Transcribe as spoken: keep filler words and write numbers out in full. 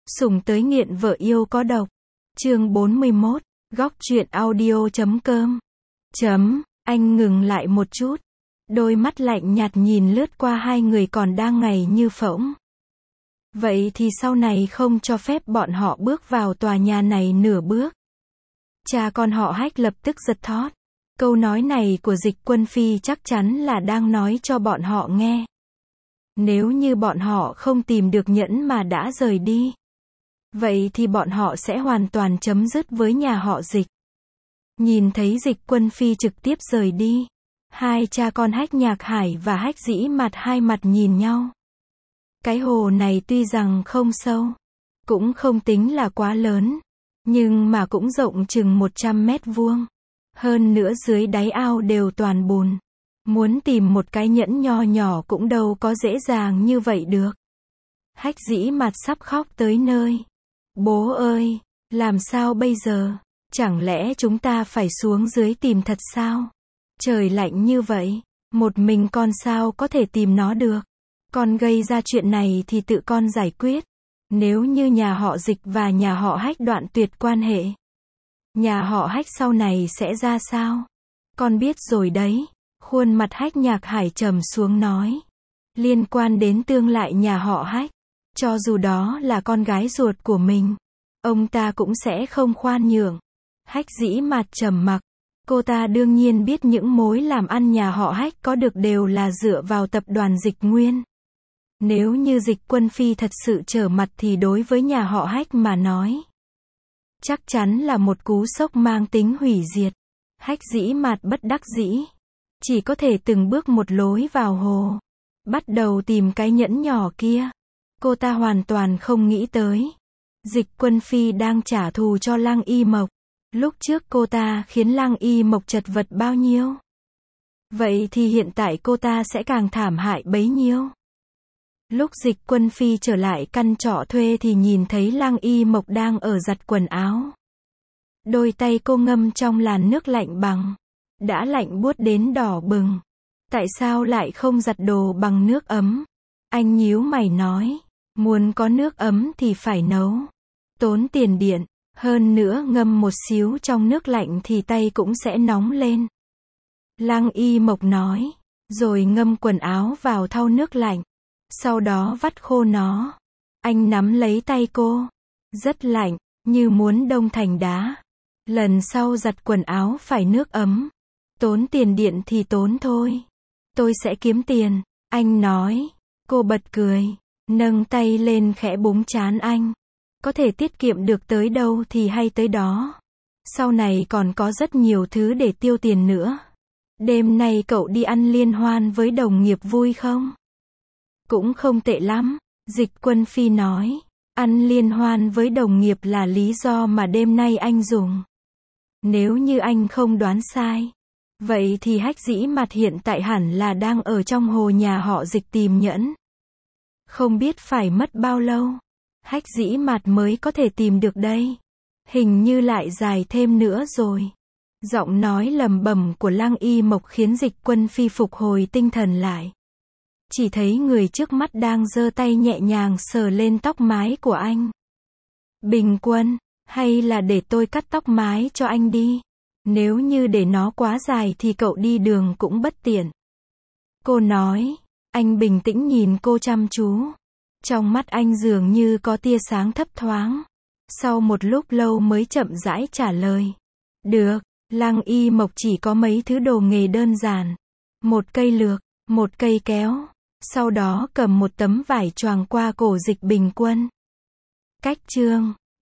Sủng tới nghiện vợ yêu có độc. Chương bốn mươi mốt, góc truyện audio chấm com. Chấm, anh ngừng lại một chút. Đôi mắt lạnh nhạt nhìn lướt qua hai người còn đang ngày như phỗng. Vậy thì sau này không cho phép bọn họ bước vào tòa nhà này nửa bước. Cha con họ Hách lập tức giật thót. Câu nói này của Dịch Quân Phi chắc chắn là đang nói cho bọn họ nghe. Nếu như bọn họ không tìm được nhẫn mà đã rời đi, vậy thì bọn họ sẽ hoàn toàn chấm dứt với nhà họ Dịch. Nhìn thấy Dịch Quân Phi trực tiếp rời đi, hai cha con Hách Nhạc Hải và Hách Dĩ Mạt hai mặt nhìn nhau. Cái hồ này tuy rằng không sâu, cũng không tính là quá lớn, nhưng mà cũng rộng chừng một trăm mét vuông. Hơn nữa dưới đáy ao đều toàn bùn. Muốn tìm một cái nhẫn nho nhỏ cũng đâu có dễ dàng như vậy được. Hách Dĩ Mạt sắp khóc tới nơi. Bố ơi, làm sao bây giờ? Chẳng lẽ chúng ta phải xuống dưới tìm thật sao? Trời lạnh như vậy, một mình con sao có thể tìm nó được? Con gây ra chuyện này thì tự con giải quyết. Nếu như nhà họ Dịch và nhà họ Hách đoạn tuyệt quan hệ, nhà họ Hách sau này sẽ ra sao? Con biết rồi đấy. Khuôn mặt Hách Nhạc Hải trầm xuống nói. Liên quan đến tương lai nhà họ Hách, cho dù đó là con gái ruột của mình, ông ta cũng sẽ không khoan nhượng. Hách Dĩ Mạt trầm mặc. Cô ta đương nhiên biết những mối làm ăn nhà họ Hách có được đều là dựa vào tập đoàn Dịch Nguyên. Nếu như Dịch Quân Phi thật sự trở mặt thì đối với nhà họ Hách mà nói, chắc chắn là một cú sốc mang tính hủy diệt. Hách Dĩ Mạt bất đắc dĩ, chỉ có thể từng bước một lối vào hồ, bắt đầu tìm cái nhẫn nhỏ kia. Cô ta hoàn toàn không nghĩ tới, Dịch Quân Phi đang trả thù cho Lăng Y Mộc. Lúc trước cô ta khiến Lăng Y Mộc chật vật bao nhiêu, vậy thì hiện tại cô ta sẽ càng thảm hại bấy nhiêu. Lúc Dịch Quân Phi trở lại căn trọ thuê thì nhìn thấy Lăng Y Mộc đang ở giặt quần áo. Đôi tay cô ngâm trong làn nước lạnh bằng, đã lạnh buốt đến đỏ bừng. Tại sao lại không giặt đồ bằng nước ấm? Anh nhíu mày nói, muốn có nước ấm thì phải nấu, tốn tiền điện, hơn nữa ngâm một xíu trong nước lạnh thì tay cũng sẽ nóng lên. Lăng Y Mộc nói, rồi ngâm quần áo vào thau nước lạnh, sau đó vắt khô nó. Anh nắm lấy tay cô, rất lạnh, như muốn đông thành đá. Lần sau giặt quần áo phải nước ấm. Tốn tiền điện thì tốn thôi. Tôi sẽ kiếm tiền, anh nói. Cô bật cười, nâng tay lên khẽ búng trán anh. Có thể tiết kiệm được tới đâu thì hay tới đó. Sau này còn có rất nhiều thứ để tiêu tiền nữa. Đêm nay cậu đi ăn liên hoan với đồng nghiệp vui không? Cũng không tệ lắm, Dịch Quân Phi nói. Ăn liên hoan với đồng nghiệp là lý do mà đêm nay anh dùng. Nếu như anh không đoán sai, vậy thì Hách Dĩ Mạt hiện tại hẳn là đang ở trong hồ nhà họ Dịch tìm nhẫn. Không biết phải mất bao lâu, Hách Dĩ Mạt mới có thể tìm được đây. Hình như lại dài thêm nữa rồi. Giọng nói lầm bầm của Lăng Y Mộc khiến Dịch Quân Phi phục hồi tinh thần lại. Chỉ thấy người trước mắt đang giơ tay nhẹ nhàng sờ lên tóc mái của anh. Bình Quân, hay là để tôi cắt tóc mái cho anh đi. Nếu như để nó quá dài thì cậu đi đường cũng bất tiện. Cô nói. Anh bình tĩnh nhìn cô chăm chú. Trong mắt anh dường như có tia sáng thấp thoáng. Sau một lúc lâu mới chậm rãi trả lời. Được, Lăng Y Mộc chỉ có mấy thứ đồ nghề đơn giản. Một cây lược, một cây kéo. Sau đó cầm một tấm vải choàng qua cổ Dịch Bình Quân. Cách chương